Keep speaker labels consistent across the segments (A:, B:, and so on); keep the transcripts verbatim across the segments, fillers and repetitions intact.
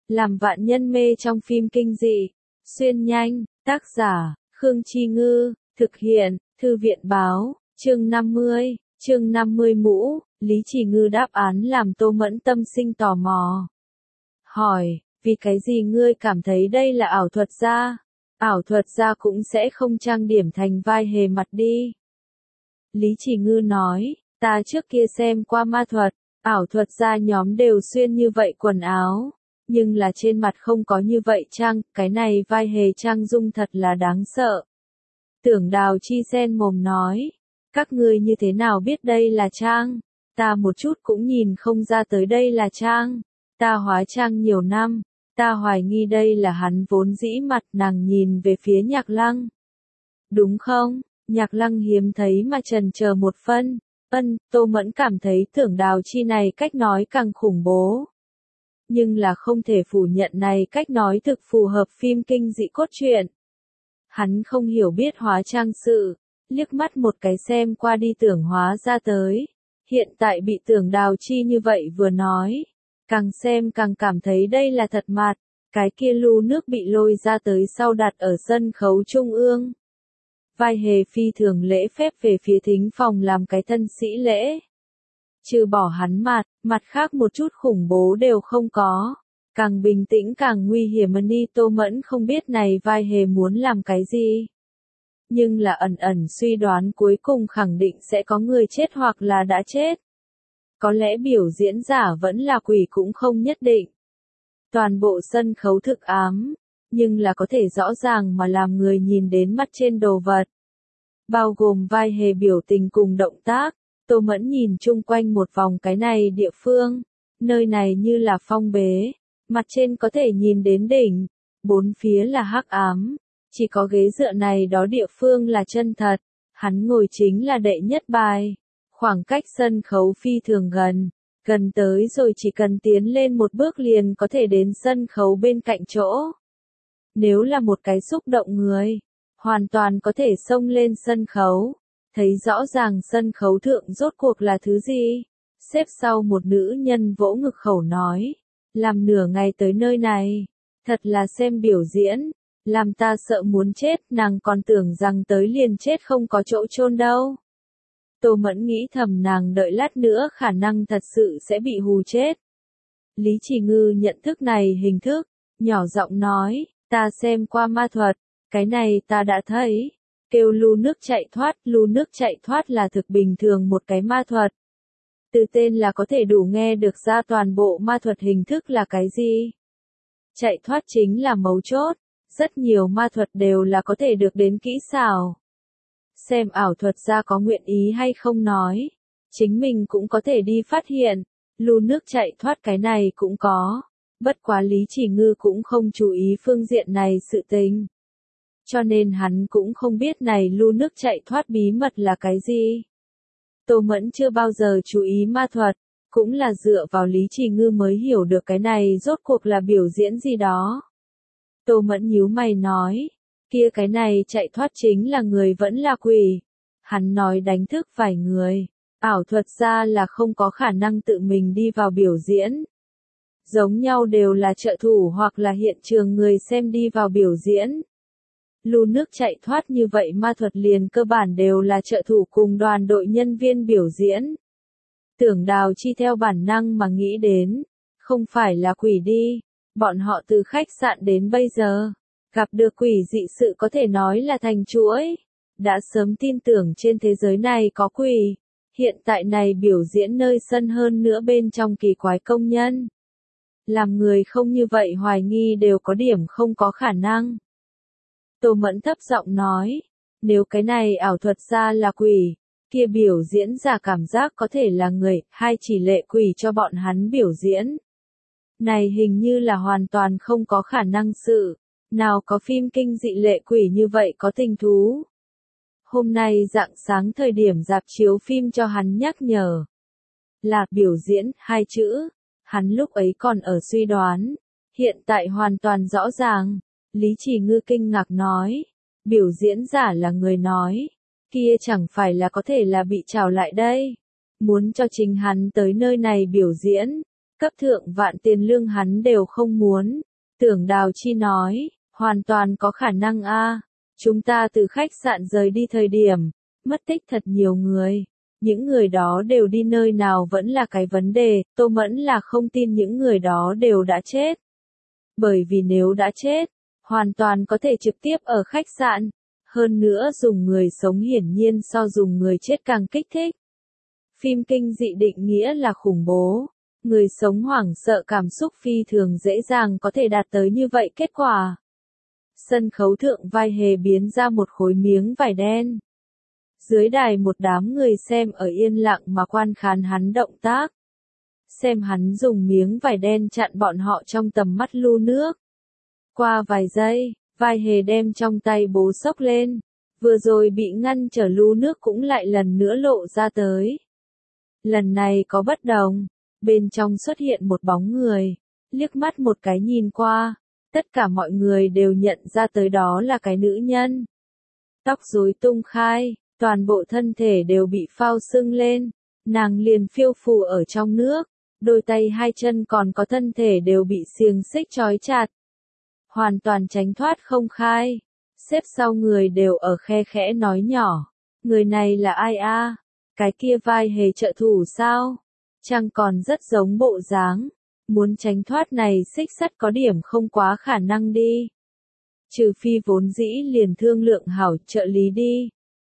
A: làm vạn nhân mê trong phim kinh dị. Xuyên nhanh, tác giả, Khương Chi Ngư, thực hiện, Thư viện báo, chương năm mươi, chương năm mươi mũ, Lý Chỉ Ngư đáp án làm Tô Mẫn tâm sinh tò mò. Hỏi, vì cái gì ngươi cảm thấy đây là ảo thuật gia? Ảo thuật gia cũng sẽ không trang điểm thành vai hề mặt đi. Lý Chỉ Ngư nói, ta trước kia xem qua ma thuật, ảo thuật gia nhóm đều xuyên như vậy quần áo, nhưng là trên mặt không có như vậy trang, cái này vai hề trang dung thật là đáng sợ. Tưởng Đào Chi sen mồm nói, các ngươi như thế nào biết đây là trang? Ta một chút cũng nhìn không ra tới đây là trang. Ta hóa trang nhiều năm, ta hoài nghi đây là hắn vốn dĩ mặt. Nàng nhìn về phía Nhạc Lăng. Đúng không? Nhạc Lăng hiếm thấy mà chần chờ một phân. Ân, Tô Mẫn cảm thấy Tưởng Đào Chi này cách nói càng khủng bố. Nhưng là không thể phủ nhận này cách nói thực phù hợp phim kinh dị cốt truyện. Hắn không hiểu biết hóa trang sự, liếc mắt một cái xem qua đi tưởng hóa ra tới. Hiện tại bị Tưởng Đào Chi như vậy vừa nói, càng xem càng cảm thấy đây là thật mặt. Cái kia lu nước bị lôi ra tới sau đặt ở sân khấu trung ương. Vai hề phi thường lễ phép về phía thính phòng làm cái thân sĩ lễ. Trừ bỏ hắn mặt, mặt khác một chút khủng bố đều không có. Càng bình tĩnh càng nguy hiểm. Ni Tô Mẫn không biết này vai hề muốn làm cái gì. Nhưng là ẩn ẩn suy đoán cuối cùng khẳng định sẽ có người chết hoặc là đã chết. Có lẽ biểu diễn giả vẫn là quỷ cũng không nhất định. Toàn bộ sân khấu thực ám, nhưng là có thể rõ ràng mà làm người nhìn đến mắt trên đồ vật. Bao gồm vai hề biểu tình cùng động tác. Tô Mẫn nhìn chung quanh một vòng cái này địa phương. Nơi này như là phong bế. Mặt trên có thể nhìn đến đỉnh. Bốn phía là hắc ám. Chỉ có ghế dựa này đó địa phương là chân thật. Hắn ngồi chính là đệ nhất bài. Khoảng cách sân khấu phi thường gần. Gần tới rồi chỉ cần tiến lên một bước liền có thể đến sân khấu bên cạnh chỗ. Nếu là một cái xúc động người, hoàn toàn có thể xông lên sân khấu. Thấy rõ ràng sân khấu thượng rốt cuộc là thứ gì. Xếp sau một nữ nhân vỗ ngực khẩu nói. Làm nửa ngày tới nơi này. Thật là xem biểu diễn. Làm ta sợ muốn chết. Nàng còn tưởng rằng tới liền chết không có chỗ chôn đâu. Tô Mẫn nghĩ thầm nàng đợi lát nữa khả năng thật sự sẽ bị hù chết. Lý Chỉ Ngư nhận thức này hình thức. Nhỏ giọng nói. Ta xem qua ma thuật. Cái này ta đã thấy. Kêu lu nước chạy thoát. Lu nước chạy thoát là thực bình thường một cái ma thuật. Từ tên là có thể đủ nghe được ra toàn bộ ma thuật hình thức là cái gì. Chạy thoát chính là mấu chốt. Rất nhiều ma thuật đều là có thể được đến kỹ xảo. Xem ảo thuật gia có nguyện ý hay không nói. Chính mình cũng có thể đi phát hiện. Lu nước chạy thoát cái này cũng có. Bất quá Lý Chỉ Ngư cũng không chú ý phương diện này sự tình. Cho nên hắn cũng không biết này lu nước chạy thoát bí mật là cái gì. Tô Mẫn chưa bao giờ chú ý ma thuật. Cũng là dựa vào Lý Chỉ Ngư mới hiểu được cái này rốt cuộc là biểu diễn gì đó. Tô Mẫn nhíu mày nói. Kia cái này chạy thoát chính là người vẫn là quỷ. Hắn nói đánh thức vài người. Ảo thuật ra là không có khả năng tự mình đi vào biểu diễn. Giống nhau đều là trợ thủ hoặc là hiện trường người xem đi vào biểu diễn. Lu nước chạy thoát như vậy ma thuật liền cơ bản đều là trợ thủ cùng đoàn đội nhân viên biểu diễn. Tưởng Đào Chi theo bản năng mà nghĩ đến. Không phải là quỷ đi. Bọn họ từ khách sạn đến bây giờ. Gặp được quỷ dị sự có thể nói là thành chuỗi. Đã sớm tin tưởng trên thế giới này có quỷ. Hiện tại này biểu diễn nơi sân hơn nữa bên trong kỳ quái công nhân. Làm người không như vậy hoài nghi đều có điểm không có khả năng. Tô Mẫn thấp giọng nói. Nếu cái này ảo thuật ra là quỷ. Kia biểu diễn giả cảm giác có thể là người. Hay chỉ lệ quỷ cho bọn hắn biểu diễn. Này hình như là hoàn toàn không có khả năng sự. Nào có phim kinh dị lệ quỷ như vậy có tình thú. Hôm nay rạng sáng thời điểm rạp chiếu phim cho hắn nhắc nhở. Là biểu diễn, hai chữ. Hắn lúc ấy còn ở suy đoán. Hiện tại hoàn toàn rõ ràng. Lý Chỉ Ngư kinh ngạc nói. Biểu diễn giả là người nói. Kia chẳng phải là có thể là bị trào lại đây. Muốn cho chính hắn tới nơi này biểu diễn. cấp thượng vạn tiền lương hắn đều không muốn. Tưởng Đào Chi nói, hoàn toàn có khả năng a. Chúng ta từ khách sạn rời đi thời điểm, mất tích thật nhiều người. Những người đó đều đi nơi nào vẫn là cái vấn đề, Tô Mẫn là không tin những người đó đều đã chết. Bởi vì nếu đã chết, hoàn toàn có thể trực tiếp ở khách sạn. Hơn nữa dùng người sống hiển nhiên so dùng người chết càng kích thích. Phim kinh dị định nghĩa là khủng bố. Người sống hoảng sợ cảm xúc phi thường dễ dàng có thể đạt tới như vậy kết quả. Sân khấu thượng vai hề biến ra một khối miếng vải đen. Dưới đài một đám người xem ở yên lặng mà quan khán hắn động tác. Xem hắn dùng miếng vải đen chặn bọn họ trong tầm mắt lu nước. Qua vài giây, vai hề đem trong tay bố xốc lên. Vừa rồi bị ngăn trở lu nước cũng lại lần nữa lộ ra tới. Lần này có bất đồng. Bên trong xuất hiện một bóng người. Liếc mắt một cái nhìn qua. Tất cả mọi người đều nhận ra tới đó là cái nữ nhân. Tóc rối tung khai. Toàn bộ thân thể đều bị phao sưng lên. Nàng liền phiêu phù ở trong nước. Đôi tay hai chân còn có thân thể đều bị xiềng xích trói chặt. Hoàn toàn tránh thoát không khai. Xếp sau người đều ở khe khẽ nói nhỏ. Người này là ai a? Cái kia vai hề trợ thủ sao? Chăng còn rất giống bộ dáng. Muốn tránh thoát này xích sắt có điểm không quá khả năng đi. Trừ phi vốn dĩ liền thương lượng hảo trợ lý đi.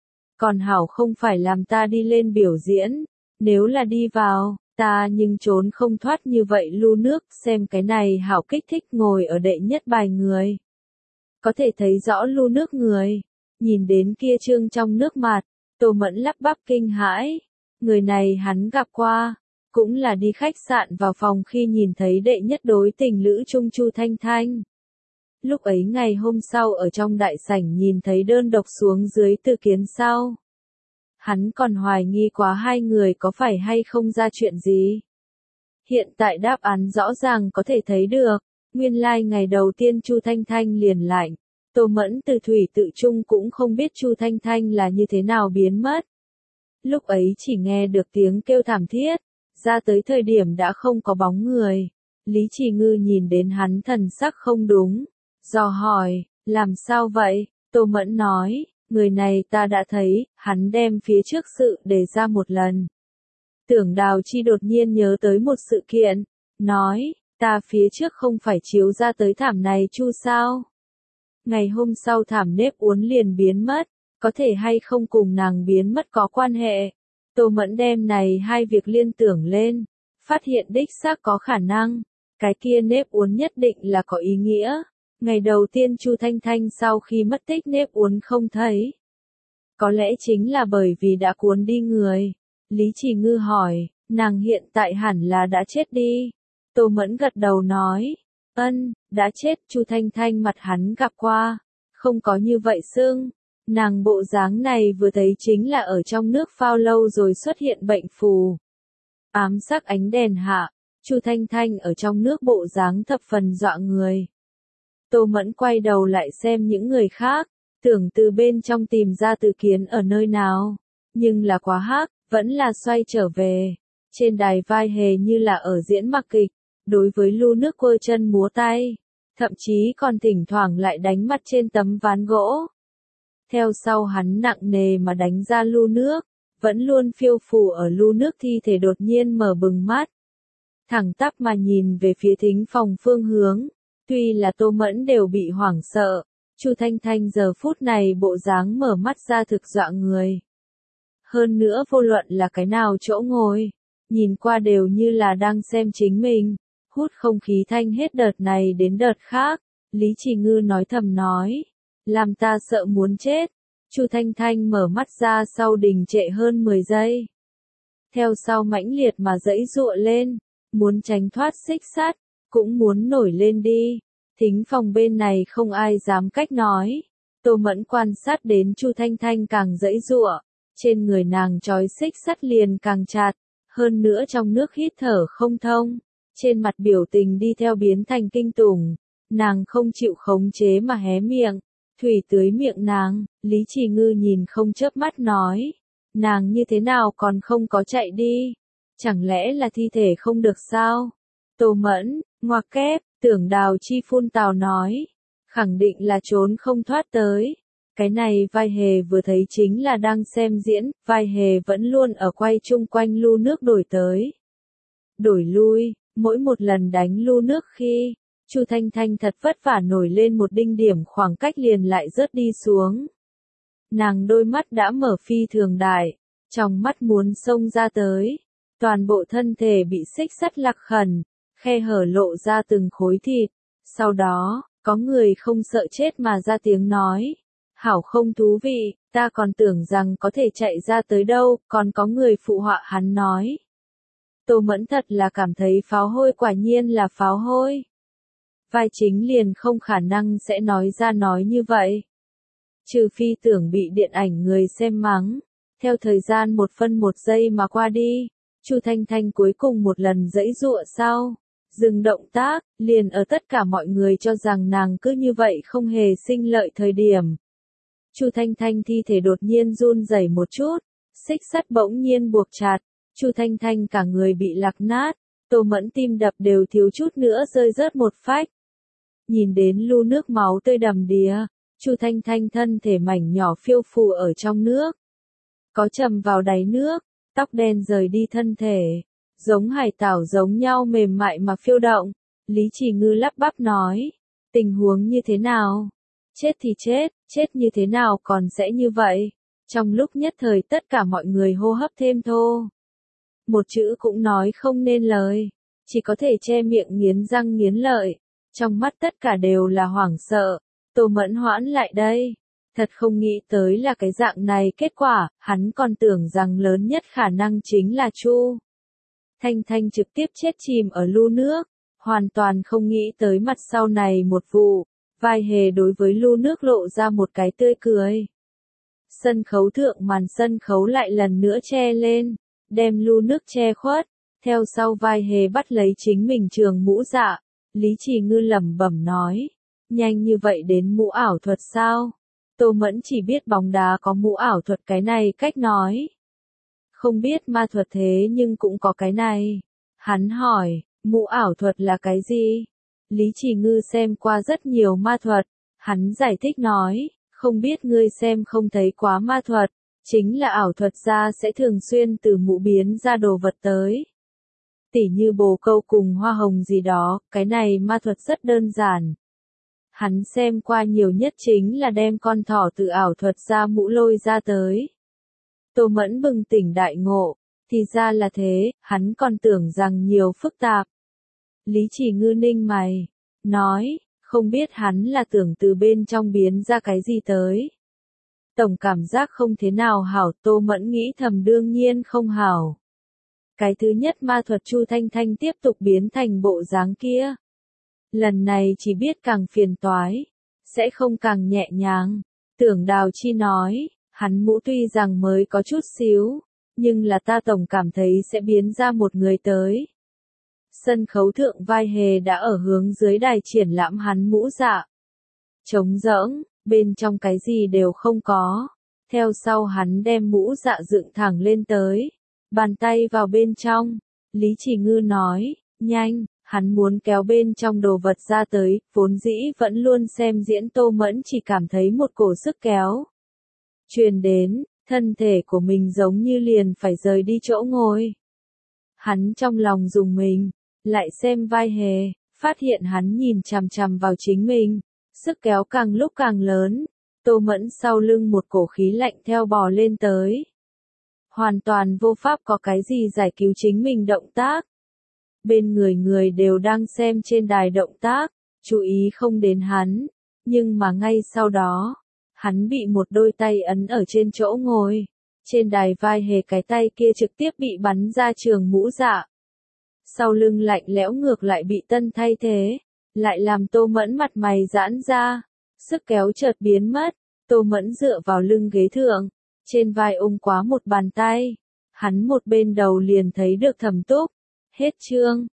A: Còn hảo không phải làm ta đi lên biểu diễn. Nếu là đi vào, ta nhưng trốn không thoát như vậy lu nước. Xem cái này hảo kích thích ngồi ở đệ nhất bài người. Có thể thấy rõ lu nước người. Nhìn đến kia trương trong nước mặt. Tô Mẫn lắp bắp kinh hãi. Người này hắn gặp qua. Cũng là đi khách sạn vào phòng khi nhìn thấy đệ nhất đối tình lữ chung Chu Thanh Thanh. Lúc ấy ngày hôm sau ở trong đại sảnh nhìn thấy đơn độc xuống dưới Từ Kiến sau. Hắn còn hoài nghi quá hai người có phải hay không ra chuyện gì. Hiện tại đáp án rõ ràng có thể thấy được. Nguyên lai like ngày đầu tiên Chu Thanh Thanh liền lạnh. Tô Mẫn từ thủy tự trung cũng không biết Chu Thanh Thanh là như thế nào biến mất. Lúc ấy chỉ nghe được tiếng kêu thảm thiết. Ra tới thời điểm đã không có bóng người. Lý Chỉ Ngư nhìn đến hắn thần sắc không đúng. Dò hỏi, làm sao vậy? Tô Mẫn nói, người này ta đã thấy, hắn đem phía trước sự đề ra một lần. Tưởng Đào Chi đột nhiên nhớ tới một sự kiện. Nói, ta phía trước không phải chiếu ra tới thảm này Chu sao? Ngày hôm sau thảm nếp uốn liền biến mất. Có thể hay không cùng nàng biến mất có quan hệ. Tô Mẫn đem này hai việc liên tưởng lên, phát hiện đích xác có khả năng, cái kia nếp uốn nhất định là có ý nghĩa. Ngày đầu tiên Chu Thanh Thanh sau khi mất tích nếp uốn không thấy. Có lẽ chính là bởi vì đã cuốn đi người. Lý Chỉ Ngư hỏi, nàng hiện tại hẳn là đã chết đi. Tô Mẫn gật đầu nói, ân, đã chết. Chu Thanh Thanh mặt hắn gặp qua, không có như vậy sưng. Nàng bộ dáng này vừa thấy chính là ở trong nước phao lâu rồi xuất hiện bệnh phù. Ám sắc ánh đèn hạ, Chu Thanh Thanh ở trong nước bộ dáng thập phần dọa người. Tô Mẫn quay đầu lại xem những người khác, tưởng từ bên trong tìm ra Từ Kiến ở nơi nào. Nhưng là quá hắc, vẫn là xoay trở về. Trên đài vai hề như là ở diễn mặc kịch, đối với lu nước quơ chân múa tay. Thậm chí còn thỉnh thoảng lại đánh mặt trên tấm ván gỗ. Theo sau hắn nặng nề mà đánh ra lu nước, vẫn luôn phiêu phù ở lu nước thi thể đột nhiên mở bừng mắt. Thẳng tắp mà nhìn về phía thính phòng phương hướng, tuy là Tô Mẫn đều bị hoảng sợ, Chu Thanh Thanh giờ phút này bộ dáng mở mắt ra thực dọa người. Hơn nữa vô luận là cái nào chỗ ngồi, nhìn qua đều như là đang xem chính mình, hút không khí thanh hết đợt này đến đợt khác, Lý Chỉ Ngư nói thầm nói. Làm ta sợ muốn chết. Chu Thanh Thanh mở mắt ra sau đình trệ hơn mười giây. Theo sau mãnh liệt mà giãy giụa lên, muốn tránh thoát xích sắt, cũng muốn nổi lên đi. Thính phòng bên này không ai dám cách nói. Tô Mẫn quan sát đến Chu Thanh Thanh càng giãy giụa, trên người nàng trói xích sắt liền càng chặt, hơn nữa trong nước hít thở không thông, trên mặt biểu tình đi theo biến thành kinh tủng, nàng không chịu khống chế mà hé miệng. Thủy tưới miệng nàng, Lý Chỉ Ngư nhìn không chớp mắt nói. Nàng như thế nào còn không có chạy đi? Chẳng lẽ là thi thể không được sao? Tô Mẫn, ngoặc kép, Tưởng Đào Chi phun tào nói. Khẳng định là trốn không thoát tới. Cái này vai hề vừa thấy chính là đang xem diễn, vai hề vẫn luôn ở quay chung quanh lu nước đổi tới. Đổi lui, mỗi một lần đánh lu nước khi, Chu Thanh Thanh thật vất vả nổi lên một đinh điểm khoảng cách liền lại rớt đi xuống. Nàng đôi mắt đã mở phi thường đại, trong mắt muốn xông ra tới. Toàn bộ thân thể bị xích sắt lạc khẩn, khe hở lộ ra từng khối thịt. Sau đó, có người không sợ chết mà ra tiếng nói. Hảo không thú vị, ta còn tưởng rằng có thể chạy ra tới đâu, còn có người phụ họa hắn nói. Tô Mẫn thật là cảm thấy pháo hôi quả nhiên là pháo hôi. Vai chính liền không khả năng sẽ nói ra nói như vậy. Trừ phi tưởng bị điện ảnh người xem mắng. Theo thời gian một phân một giây mà qua đi, Chu Thanh Thanh cuối cùng một lần giãy giụa sau. Dừng động tác, liền ở tất cả mọi người cho rằng nàng cứ như vậy không hề sinh lợi thời điểm. Chu Thanh Thanh thi thể đột nhiên run rẩy một chút, xích sắt bỗng nhiên buộc chặt, Chu Thanh Thanh cả người bị lạc nát, Tô Mẫn tim đập đều thiếu chút nữa rơi rớt một phách. Nhìn đến lu nước máu tươi đầm đìa, Chu Thanh Thanh thân thể mảnh nhỏ phiêu phù ở trong nước. Có chầm vào đáy nước, tóc đen rời đi thân thể, giống hải tảo giống nhau mềm mại mà phiêu động. Lý Chỉ Ngư lắp bắp nói, tình huống như thế nào? Chết thì chết, chết như thế nào còn sẽ như vậy? Trong lúc nhất thời tất cả mọi người hô hấp thêm thô. Một chữ cũng nói không nên lời, chỉ có thể che miệng nghiến răng nghiến lợi. Trong mắt tất cả đều là hoảng sợ. Tô Mẫn hoãn lại đây. Thật không nghĩ tới là cái dạng này kết quả, hắn còn tưởng rằng lớn nhất khả năng chính là Chu Thanh Thanh trực tiếp chết chìm ở lu nước. Hoàn toàn không nghĩ tới mặt sau này một vụ. Vai hề đối với lu nước lộ ra một cái tươi cười. Sân khấu thượng màn sân khấu lại lần nữa che lên, đem lu nước che khuất. Theo sau vai hề bắt lấy chính mình trường mũ dạ. Lý Chỉ Ngư lẩm bẩm nói, nhanh như vậy đến mũ ảo thuật sao? Tô Mẫn chỉ biết bóng đá có mũ ảo thuật cái này cách nói. Không biết ma thuật thế nhưng cũng có cái này. Hắn hỏi, mũ ảo thuật là cái gì? Lý Chỉ Ngư xem qua rất nhiều ma thuật. Hắn giải thích nói, không biết ngươi xem không thấy quá ma thuật. Chính là ảo thuật gia sẽ thường xuyên từ mũ biến ra đồ vật tới. Tỉ như bồ câu cùng hoa hồng gì đó, cái này ma thuật rất đơn giản. Hắn xem qua nhiều nhất chính là đem con thỏ từ ảo thuật ra mũ lôi ra tới. Tô Mẫn bừng tỉnh đại ngộ, thì ra là thế, hắn còn tưởng rằng nhiều phức tạp. Lý Chỉ Ngư ninh mày, nói, không biết hắn là tưởng từ bên trong biến ra cái gì tới. Tổng cảm giác không thế nào hảo, Tô Mẫn nghĩ thầm đương nhiên không hảo. Cái thứ nhất ma thuật Chu Thanh Thanh tiếp tục biến thành bộ dáng kia. Lần này chỉ biết càng phiền toái, sẽ không càng nhẹ nhàng. Tưởng Đào Chi nói, hắn mũ tuy rằng mới có chút xíu, nhưng là ta tổng cảm thấy sẽ biến ra một người tới. Sân khấu thượng vai hề đã ở hướng dưới đài triển lãm hắn mũ dạ. Trống rỗng, bên trong cái gì đều không có. Theo sau hắn đem mũ dạ dựng thẳng lên tới. Bàn tay vào bên trong. Lý Chỉ Ngư nói, nhanh, hắn muốn kéo bên trong đồ vật ra tới, vốn dĩ vẫn luôn xem diễn Tô Mẫn chỉ cảm thấy một cổ sức kéo. Truyền đến, thân thể của mình giống như liền phải rời đi chỗ ngồi. Hắn trong lòng dùng mình, lại xem vai hề, phát hiện hắn nhìn chằm chằm vào chính mình, sức kéo càng lúc càng lớn. Tô Mẫn sau lưng một cổ khí lạnh theo bò lên tới. Hoàn toàn vô pháp có cái gì giải cứu chính mình động tác. Bên người người đều đang xem trên đài động tác, chú ý không đến hắn, nhưng mà ngay sau đó, hắn bị một đôi tay ấn ở trên chỗ ngồi. Trên đài vai hề cái tay kia trực tiếp bị bắn ra trường mũ dạ. Sau lưng lạnh lẽo ngược lại bị tân thay thế, lại làm Tô Mẫn mặt mày giãn ra, sức kéo chợt biến mất. Tô Mẫn dựa vào lưng ghế thượng, trên vai ôm quá một bàn tay, hắn một bên đầu liền thấy được Thẩm Túc. Hết chương.